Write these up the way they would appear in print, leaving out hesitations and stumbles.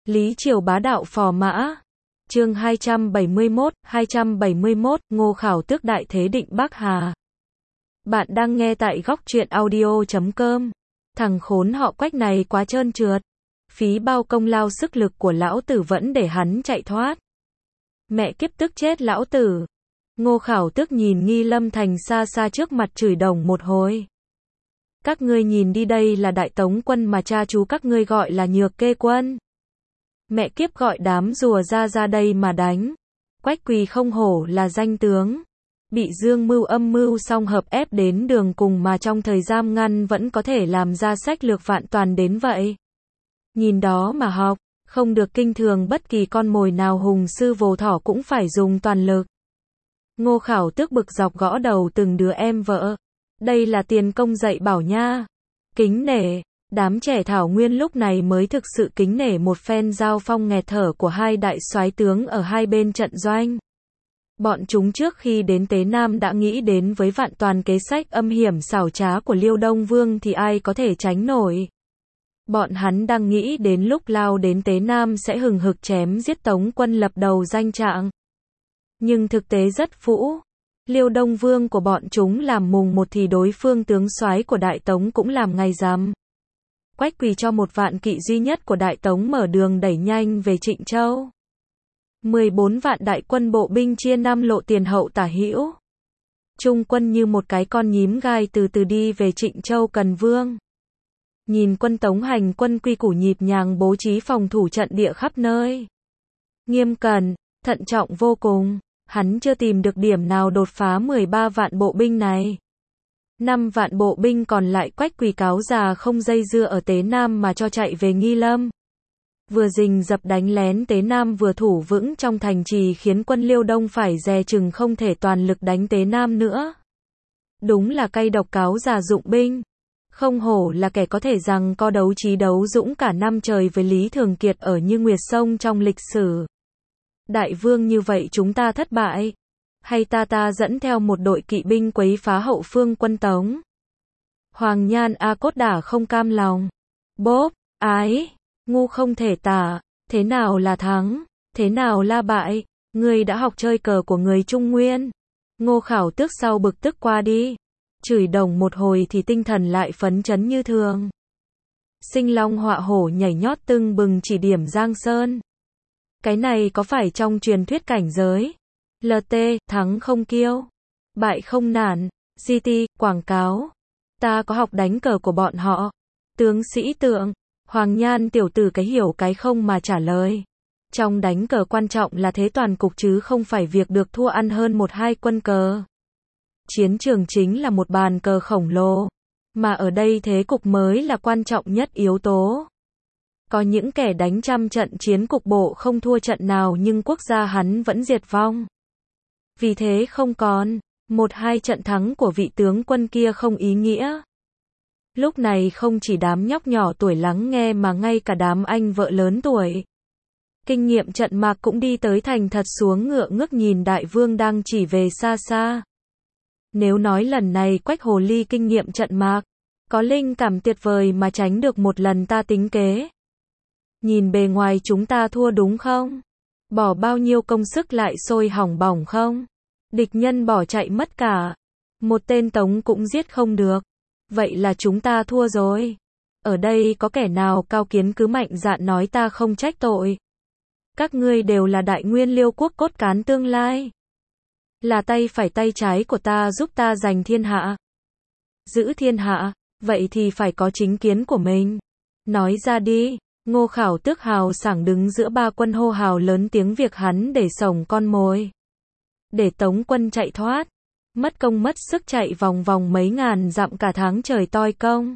Lý Triều bá đạo phò mã. Chương 271, Ngô Khảo Tước đại thế định Bắc Hà. Bạn đang nghe tại góc truyện audio.com. Thằng khốn họ Quách này quá trơn trượt. Phí bao công lao sức lực của lão tử vẫn để hắn chạy thoát. Mẹ kiếp tức chết lão tử. Ngô Khảo Tước nhìn Nghi Lâm Thành xa xa trước mặt chửi đồng một hồi. Các ngươi nhìn đi, đây là Đại Tống quân mà cha chú các ngươi gọi là Nhược Kê quân. Mẹ kiếp gọi đám rùa ra đây mà đánh. Quách Quỳ không hổ là danh tướng. Bị Dương Mưu âm mưu song hợp ép đến đường cùng mà trong thời gian ngắn vẫn có thể làm ra sách lược vạn toàn đến vậy. Nhìn đó mà học, không được kinh thường bất kỳ con mồi nào, hùng sư vồ thỏ cũng phải dùng toàn lực. Ngô Khảo Tước bực dọc gõ đầu từng đứa em vợ. Đây là tiền công dạy bảo nha. Kính nể. Đám trẻ thảo nguyên lúc này mới thực sự kính nể một phen giao phong nghẹt thở của hai đại soái tướng ở hai bên trận doanh. Bọn chúng trước khi đến Tế Nam đã nghĩ đến với vạn toàn kế sách âm hiểm xảo trá của Liêu Đông Vương thì ai có thể tránh nổi. Bọn hắn đang nghĩ đến lúc lao đến Tế Nam sẽ hừng hực chém giết Tống quân lập đầu danh trạng. Nhưng thực tế rất phũ. Liêu Đông Vương của bọn chúng làm mùng 1 thì đối phương tướng soái của Đại Tống cũng làm ngày rằm. Quách Quỳ cho một vạn kỵ duy nhất của Đại Tống mở đường đẩy nhanh về Trịnh Châu. 14 vạn đại quân bộ binh chia 5 lộ tiền hậu tả hữu. Trung quân như một cái con nhím gai từ từ đi về Trịnh Châu Cần Vương. Nhìn quân Tống hành quân quy củ nhịp nhàng bố trí phòng thủ trận địa khắp nơi. Nghiêm cẩn, thận trọng vô cùng, hắn chưa tìm được điểm nào đột phá 13 vạn bộ binh này. 5 vạn bộ binh còn lại Quách Quỳ cáo già không dây dưa ở Tế Nam mà cho chạy về Nghi Lâm. Vừa rình rập đánh lén Tế Nam vừa thủ vững trong thành trì khiến quân Liêu Đông phải dè chừng không thể toàn lực đánh Tế Nam nữa. Đúng là cay độc cáo già dụng binh. Không hổ là kẻ có thể rằng co đấu trí đấu dũng cả năm trời với Lý Thường Kiệt ở Như Nguyệt Sông trong lịch sử. Đại vương như vậy chúng ta thất bại. Hay ta dẫn theo một đội kỵ binh quấy phá hậu phương quân Tống. Hoàng Nhan A Cốt Đả không cam lòng. Bốp, ái, ngu không thể tả, thế nào là thắng, thế nào là bại, ngươi đã học chơi cờ của người Trung Nguyên. Ngô Khảo Tước sau bực tức qua đi. Chửi đồng một hồi thì tinh thần lại phấn chấn như thường. Sinh long họa hổ nhảy nhót tưng bừng chỉ điểm Giang Sơn. Cái này có phải trong truyền thuyết cảnh giới? LT, thắng không kiêu, bại không nản, GT, quảng cáo. Ta có học đánh cờ của bọn họ. Tướng sĩ tượng, Hoàng Nhan tiểu tử cái hiểu cái không mà trả lời. Trong đánh cờ quan trọng là thế toàn cục chứ không phải việc được thua ăn hơn 1-2 quân cờ. Chiến trường chính là một bàn cờ khổng lồ. Mà ở đây thế cục mới là quan trọng nhất yếu tố. Có những kẻ đánh trăm trận chiến cục bộ không thua trận nào nhưng quốc gia hắn vẫn diệt vong. Vì thế không còn 1-2 trận thắng của vị tướng quân kia không ý nghĩa. Lúc này không chỉ đám nhóc nhỏ tuổi lắng nghe mà ngay cả đám anh vợ lớn tuổi. Kinh nghiệm trận mạc cũng đi tới thành thật xuống ngựa ngước nhìn đại vương đang chỉ về xa xa. Nếu nói lần này Quách hồ ly kinh nghiệm trận mạc, có linh cảm tuyệt vời mà tránh được một lần ta tính kế. Nhìn bề ngoài chúng ta thua đúng không? Bỏ bao nhiêu công sức lại sôi hỏng bỏng không? Địch nhân bỏ chạy mất cả. Một tên Tống cũng giết không được. Vậy là chúng ta thua rồi. Ở đây có kẻ nào cao kiến cứ mạnh dạn nói ta không trách tội. Các ngươi đều là đại nguyên Liêu quốc cốt cán tương lai. Là tay phải tay trái của ta giúp ta giành thiên hạ. Giữ thiên hạ, vậy thì phải có chính kiến của mình. Nói ra đi. Ngô Khảo Tước hào sảng đứng giữa ba quân hô hào lớn tiếng việc hắn để sổng con mồi. Để Tống quân chạy thoát. Mất công mất sức chạy vòng vòng mấy ngàn dặm cả tháng trời toi công.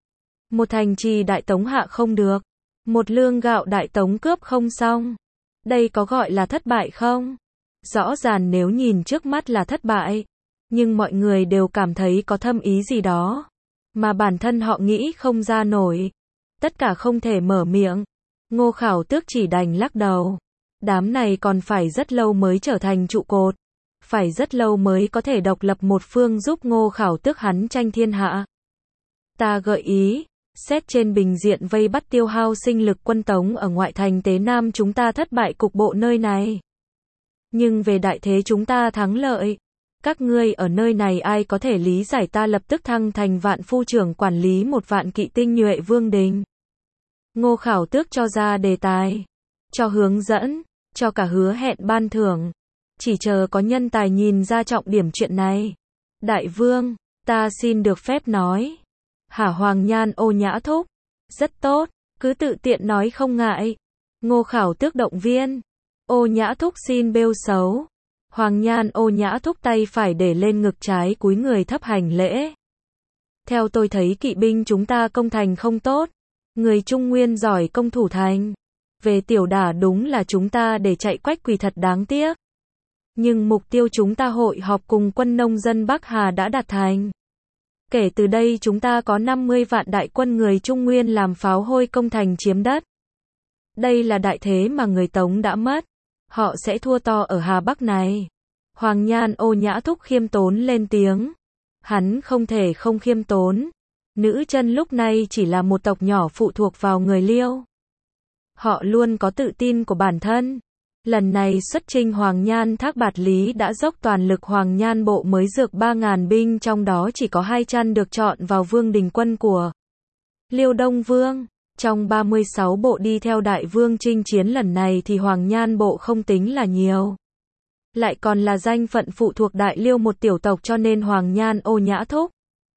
Một thành trì Đại Tống hạ không được. Một lương gạo Đại Tống cướp không xong. Đây có gọi là thất bại không? Rõ ràng nếu nhìn trước mắt là thất bại. Nhưng mọi người đều cảm thấy có thâm ý gì đó. Mà bản thân họ nghĩ không ra nổi. Tất cả không thể mở miệng. Ngô Khảo Tước chỉ đành lắc đầu. Đám này còn phải rất lâu mới trở thành trụ cột. Phải rất lâu mới có thể độc lập một phương giúp Ngô Khảo Tước hắn tranh thiên hạ. Ta gợi ý, Xét trên bình diện vây bắt tiêu hao sinh lực quân Tống ở ngoại thành Tế Nam chúng ta thất bại cục bộ nơi này. Nhưng về đại thế chúng ta thắng lợi. Các ngươi ở nơi này ai có thể lý giải ta lập tức thăng thành vạn phu trưởng quản lý một vạn kỵ tinh nhuệ vương đình. Ngô Khảo Tước cho ra đề tài, cho hướng dẫn, cho cả hứa hẹn ban thưởng. Chỉ chờ có nhân tài nhìn ra trọng điểm chuyện này. Đại vương, ta xin được phép nói. Hả Hoàng Nhan Ô Nhã thúc. Rất tốt, cứ tự tiện nói không ngại. Ngô Khảo Tước động viên. Ô Nhã thúc xin bêu xấu. Hoàng Nhan Ô Nhã thúc tay phải để lên ngực trái cúi người thấp hành lễ. Theo tôi thấy kỵ binh chúng ta công thành không tốt. Người Trung Nguyên giỏi công thủ thành. Về tiểu đả đúng là chúng ta để chạy Quách Quỳ thật đáng tiếc. Nhưng mục tiêu chúng ta hội họp cùng quân nông dân Bắc Hà đã đạt thành. Kể từ đây chúng ta có 50 vạn đại quân người Trung Nguyên làm pháo hôi công thành chiếm đất. Đây là đại thế mà người Tống đã mất. Họ sẽ thua to ở Hà Bắc này. Hoàng Nhan Ô Nhã thúc khiêm tốn lên tiếng. Hắn không thể không khiêm tốn. Nữ chân lúc này chỉ là một tộc nhỏ phụ thuộc vào người Liêu. Họ luôn có tự tin của bản thân. Lần này xuất chinh Hoàng Nhan Thác Bạt Lý đã dốc toàn lực. Hoàng Nhan bộ mới dược 3.000 binh, trong đó chỉ có 200 được chọn vào vương đình quân của Liêu Đông Vương. Trong 36 bộ đi theo đại vương chinh chiến lần này thì Hoàng Nhan bộ không tính là nhiều. Lại còn là danh phận phụ thuộc Đại Liêu một tiểu tộc, cho nên Hoàng Nhan Ô Nhã thúc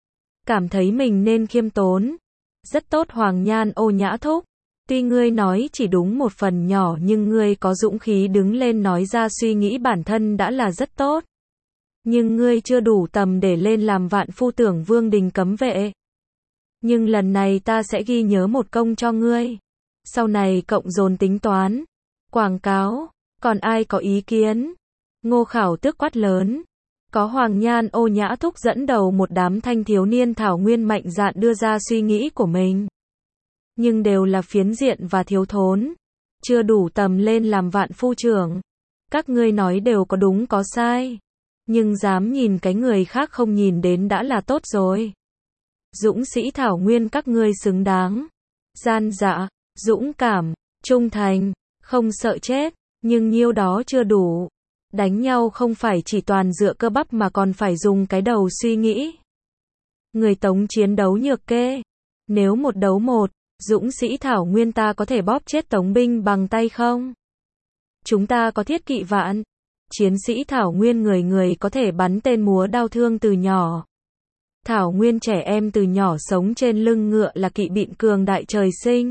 cảm thấy mình nên khiêm tốn. Rất tốt Hoàng Nhan Ô Nhã thúc. Tuy ngươi nói chỉ đúng một phần nhỏ nhưng ngươi có dũng khí đứng lên nói ra suy nghĩ bản thân đã là rất tốt. Nhưng ngươi chưa đủ tầm để lên làm vạn phu tưởng vương đình cấm vệ. Nhưng lần này ta sẽ ghi nhớ một công cho ngươi. Sau này cộng dồn tính toán. Quảng cáo. Còn ai có ý kiến? Ngô Khảo Tước quát lớn. Có Hoàng Nhan Ô Nhã thúc dẫn đầu một đám thanh thiếu niên thảo nguyên mạnh dạn đưa ra suy nghĩ của mình. Nhưng đều là phiến diện và thiếu thốn. Chưa đủ tầm lên làm vạn phu trưởng. Các ngươi nói đều có đúng có sai. Nhưng dám nhìn cái người khác không nhìn đến đã là tốt rồi. Dũng sĩ thảo nguyên các ngươi xứng đáng. Gian dạ, dũng cảm, trung thành, không sợ chết. Nhưng nhiêu đó chưa đủ. Đánh nhau không phải chỉ toàn dựa cơ bắp mà còn phải dùng cái đầu suy nghĩ. Người Tống chiến đấu nhược kê. Nếu một đấu một, dũng sĩ thảo nguyên ta có thể bóp chết Tống binh bằng tay không? Chúng ta có thiết kỵ vạn. Chiến sĩ thảo nguyên người người có thể bắn tên múa đao thương từ nhỏ. Thảo nguyên trẻ em từ nhỏ sống trên lưng ngựa là kỵ binh cường đại trời sinh.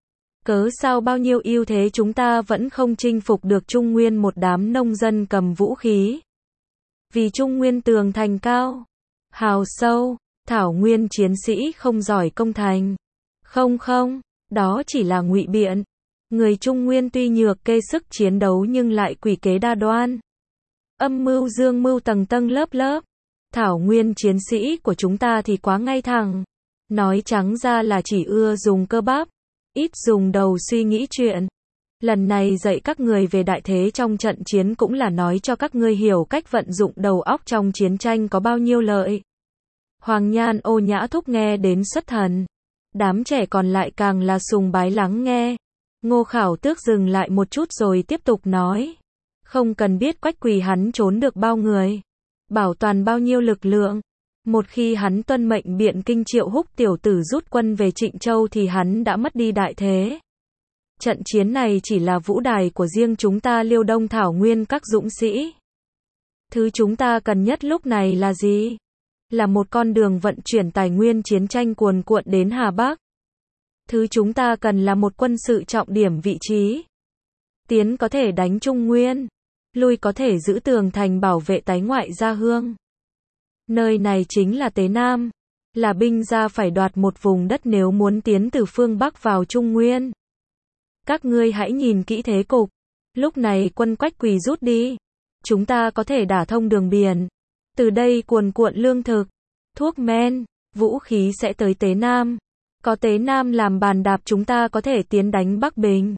Cớ sao bao nhiêu ưu thế chúng ta vẫn không chinh phục được Trung Nguyên một đám nông dân cầm vũ khí. Vì Trung Nguyên tường thành cao, hào sâu, thảo nguyên chiến sĩ không giỏi công thành. Không, đó chỉ là ngụy biện. Người Trung Nguyên tuy nhược kê sức chiến đấu nhưng lại quỷ kế đa đoan. Âm mưu dương mưu tầng tầng lớp lớp. Thảo nguyên chiến sĩ của chúng ta thì quá ngay thẳng. Nói trắng ra là chỉ ưa dùng cơ bắp, ít dùng đầu suy nghĩ chuyện. Lần này dạy các người về đại thế trong trận chiến cũng là nói cho các ngươi hiểu cách vận dụng đầu óc trong chiến tranh có bao nhiêu lợi. Hoàng Nhan Ô Nhã thúc nghe đến xuất thần. Đám trẻ còn lại càng là sùng bái lắng nghe. Ngô Khảo Tước dừng lại một chút rồi tiếp tục nói. Không cần biết Quách Quỳ hắn trốn được bao người, bảo toàn bao nhiêu lực lượng. Một khi hắn tuân mệnh Biện Kinh Triệu Húc tiểu tử rút quân về Trịnh Châu thì hắn đã mất đi đại thế. Trận chiến này chỉ là vũ đài của riêng chúng ta Liêu Đông thảo nguyên các dũng sĩ. Thứ chúng ta cần nhất lúc này là gì? Là một con đường vận chuyển tài nguyên chiến tranh cuồn cuộn đến Hà Bắc. Thứ chúng ta cần là một quân sự trọng điểm vị trí. Tiến có thể đánh Trung Nguyên, lui có thể giữ tường thành bảo vệ tái ngoại gia hương. Nơi này chính là Tế Nam, là binh gia phải đoạt một vùng đất nếu muốn tiến từ phương Bắc vào Trung Nguyên. Các ngươi hãy nhìn kỹ thế cục. Lúc này quân Quách Quỳ rút đi, chúng ta có thể đả thông đường biển. Từ đây cuồn cuộn lương thực, thuốc men, vũ khí sẽ tới Tế Nam. Có Tế Nam làm bàn đạp chúng ta có thể tiến đánh Bắc Bình.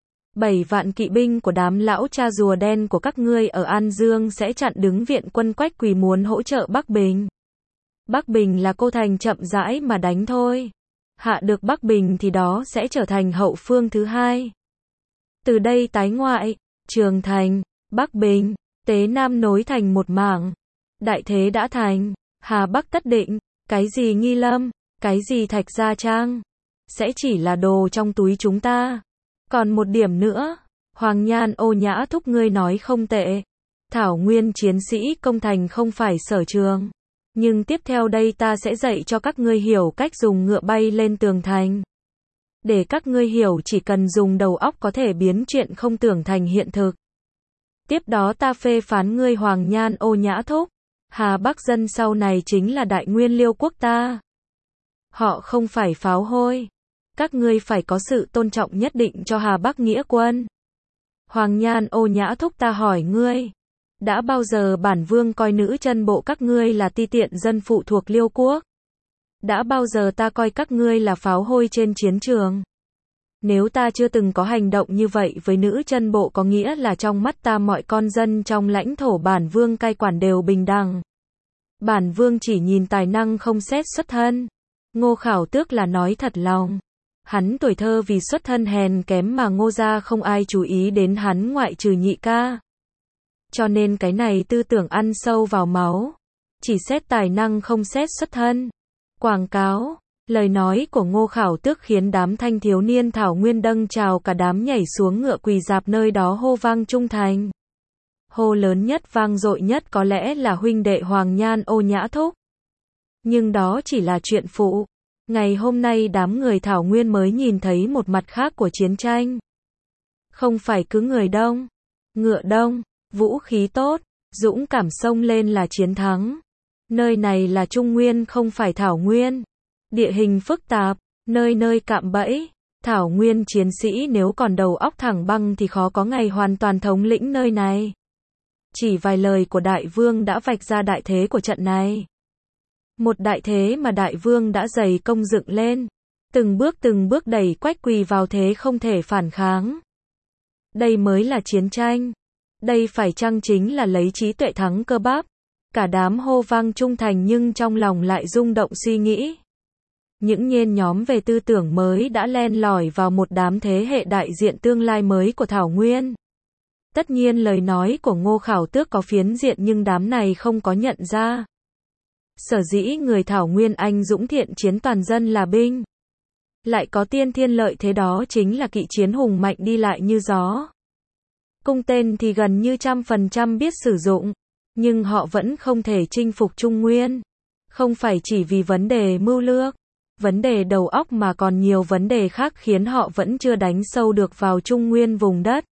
7 vạn kỵ binh của đám lão cha rùa đen của các ngươi ở An Dương sẽ chặn đứng viện quân Quách Quỳ muốn hỗ trợ Bắc Bình. Bắc Bình là cô thành chậm rãi mà đánh thôi. hạ được Bắc Bình thì đó sẽ trở thành hậu phương thứ hai. Từ đây tái ngoại, Trường Thành, Bắc Bình, Tế Nam nối thành một mảng. Đại thế đã thành, Hà Bắc tất định, cái gì Nghi Lâm, cái gì Thạch Gia Trang, sẽ chỉ là đồ trong túi chúng ta. Còn một điểm nữa, Hoàng Nhan Ô Nhã thúc ngươi nói không tệ. Thảo Nguyên chiến sĩ công thành không phải sở trường. Nhưng tiếp theo đây ta sẽ dạy cho các ngươi hiểu cách dùng ngựa bay lên tường thành. Để các ngươi hiểu chỉ cần dùng đầu óc có thể biến chuyện không tưởng thành hiện thực. Tiếp đó ta phê phán ngươi Hoàng Nhan Ô Nhã thúc. Hà Bắc dân sau này chính là Đại Nguyên Liêu quốc ta. Họ không phải pháo hôi. Các ngươi phải có sự tôn trọng nhất định cho Hà Bắc nghĩa quân. Hoàng Nhan Ô Nhã thúc ta hỏi ngươi. Đã bao giờ bản vương coi nữ chân bộ các ngươi là ti tiện dân phụ thuộc Liêu quốc? Đã bao giờ ta coi các ngươi là pháo hôi trên chiến trường? Nếu ta chưa từng có hành động như vậy với nữ chân bộ có nghĩa là trong mắt ta mọi con dân trong lãnh thổ bản vương cai quản đều bình đẳng. Bản vương chỉ nhìn tài năng không xét xuất thân. Ngô Khảo Tước là nói thật lòng. Hắn tuổi thơ vì xuất thân hèn kém mà Ngô gia không ai chú ý đến hắn ngoại trừ nhị ca. Cho nên cái này tư tưởng ăn sâu vào máu. Chỉ xét tài năng không xét xuất thân. Quảng cáo. Lời nói của Ngô Khảo Tước khiến đám thanh thiếu niên Thảo Nguyên dâng trào cả đám nhảy xuống ngựa quỳ rạp nơi đó hô vang trung thành. Hô lớn nhất vang dội nhất có lẽ là huynh đệ Hoàng Nhan Ô Nhã thúc. Nhưng đó chỉ là chuyện phụ. Ngày hôm nay đám người Thảo Nguyên mới nhìn thấy một mặt khác của chiến tranh. Không phải cứ người đông, ngựa đông, vũ khí tốt, dũng cảm xông lên là chiến thắng. Nơi này là Trung Nguyên không phải Thảo Nguyên. Địa hình phức tạp, nơi nơi cạm bẫy. Thảo Nguyên chiến sĩ nếu còn đầu óc thẳng băng thì khó có ngày hoàn toàn thống lĩnh nơi này. Chỉ vài lời của đại vương đã vạch ra đại thế của trận này. Một đại thế mà đại vương đã dày công dựng lên. Từng bước đẩy Quách Quỳ vào thế không thể phản kháng. Đây mới là chiến tranh. Đây phải chăng chính là lấy trí tuệ thắng cơ bắp. Cả đám hô vang trung thành nhưng trong lòng lại rung động suy nghĩ. Những nhen nhóm về tư tưởng mới đã len lỏi vào một đám thế hệ đại diện tương lai mới của Thảo Nguyên. Tất nhiên lời nói của Ngô Khảo Tước có phiến diện nhưng đám này không có nhận ra. Sở dĩ người Thảo Nguyên anh dũng thiện chiến toàn dân là binh. Lại có tiên thiên lợi thế đó chính là kỵ chiến hùng mạnh đi lại như gió. Cung tên thì gần như 100% biết sử dụng. Nhưng họ vẫn không thể chinh phục Trung Nguyên. Không phải chỉ vì vấn đề mưu lược, vấn đề đầu óc mà còn nhiều vấn đề khác khiến họ vẫn chưa đánh sâu được vào Trung Nguyên vùng đất.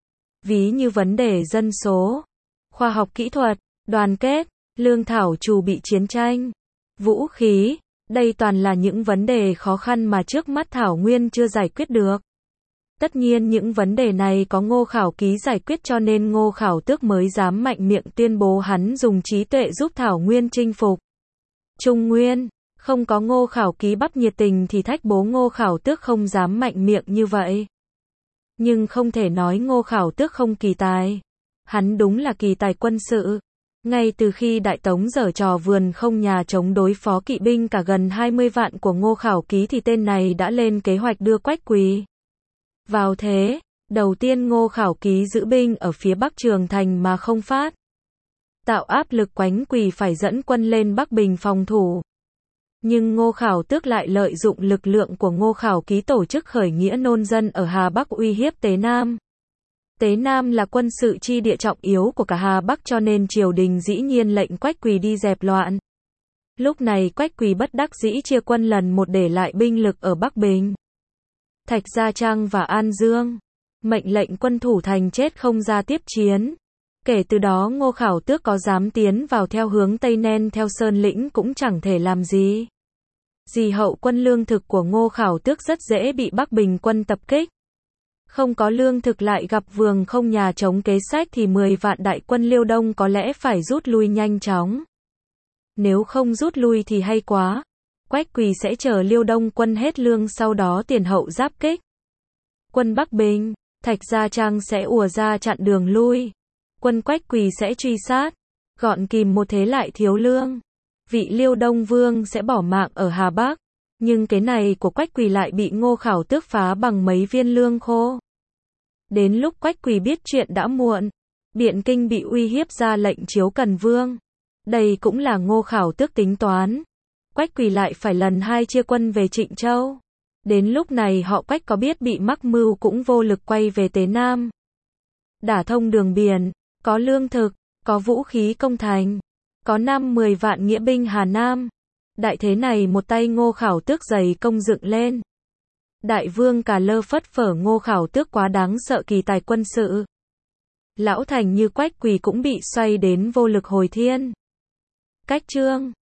Ví như vấn đề dân số, khoa học kỹ thuật, đoàn kết, lương thảo trù bị chiến tranh, vũ khí, đây toàn là những vấn đề khó khăn mà trước mắt Thảo Nguyên chưa giải quyết được. Tất nhiên những vấn đề này có Ngô Khảo Ký giải quyết cho nên Ngô Khảo Tước mới dám mạnh miệng tuyên bố hắn dùng trí tuệ giúp Thảo Nguyên chinh phục Trung Nguyên. Không có Ngô Khảo Ký bắp nhiệt tình thì thách bố Ngô Khảo Tước không dám mạnh miệng như vậy. Nhưng không thể nói Ngô Khảo Tước không kỳ tài. Hắn đúng là kỳ tài quân sự. Ngay từ khi Đại Tống giở trò vườn không nhà chống đối phó kỵ binh cả gần 20 vạn của Ngô Khảo Ký thì tên này đã lên kế hoạch đưa Quách Quỳ vào thế. Đầu tiên Ngô Khảo Ký giữ binh ở phía Bắc Trường Thành mà không phát. Tạo áp lực Quách Quỳ phải dẫn quân lên Bắc Bình phòng thủ. Nhưng Ngô Khảo Tước lại lợi dụng lực lượng của Ngô Khảo Ký tổ chức khởi nghĩa nôn dân ở Hà Bắc uy hiếp Tế Nam. Tế Nam là quân sự chi địa trọng yếu của cả Hà Bắc cho nên triều đình dĩ nhiên lệnh Quách Quỳ đi dẹp loạn. Lúc này Quách Quỳ bất đắc dĩ chia quân lần một để lại binh lực ở Bắc Bình, Thạch Gia Trang và An Dương. Mệnh lệnh quân thủ thành chết không ra tiếp chiến. Kể từ đó Ngô Khảo Tước có dám tiến vào theo hướng Tây Nen theo Sơn Lĩnh cũng chẳng thể làm gì. Hậu quân lương thực của Ngô Khảo Tước rất dễ bị Bắc Bình quân tập kích. Không có lương thực lại gặp vườn không nhà chống kế sách thì 10 vạn đại quân Liêu Đông có lẽ phải rút lui nhanh chóng. Nếu không rút lui thì hay quá. Quách Quỳ sẽ chờ Liêu Đông quân hết lương sau đó tiền hậu giáp kích. Quân Bắc Bình, Thạch Gia Trang sẽ ùa ra chặn đường lui. Quân Quách Quỳ sẽ truy sát. Gọn kìm một thế lại thiếu lương. Vị Liêu Đông Vương sẽ bỏ mạng ở Hà Bắc. Nhưng cái này của Quách Quỳ lại bị Ngô Khảo Tước phá bằng mấy viên lương khô. Đến lúc Quách Quỳ biết chuyện đã muộn, Biện Kinh bị uy hiếp ra lệnh chiếu Cần Vương. Đây cũng là Ngô Khảo Tước tính toán. Quách Quỳ lại phải lần hai chia quân về Trịnh Châu. Đến lúc này họ Quách có biết bị mắc mưu cũng vô lực quay về Tế Nam. Đả thông đường biển, có lương thực, có vũ khí công thành, có 50 vạn nghĩa binh Hà Nam. Đại thế này một tay Ngô Khảo Tước dày công dựng lên. Đại vương cà lơ phất phở Ngô Khảo Tước quá đáng sợ kỳ tài quân sự. Lão thành như Quách Quỳ cũng bị xoay đến vô lực hồi thiên. Cách chương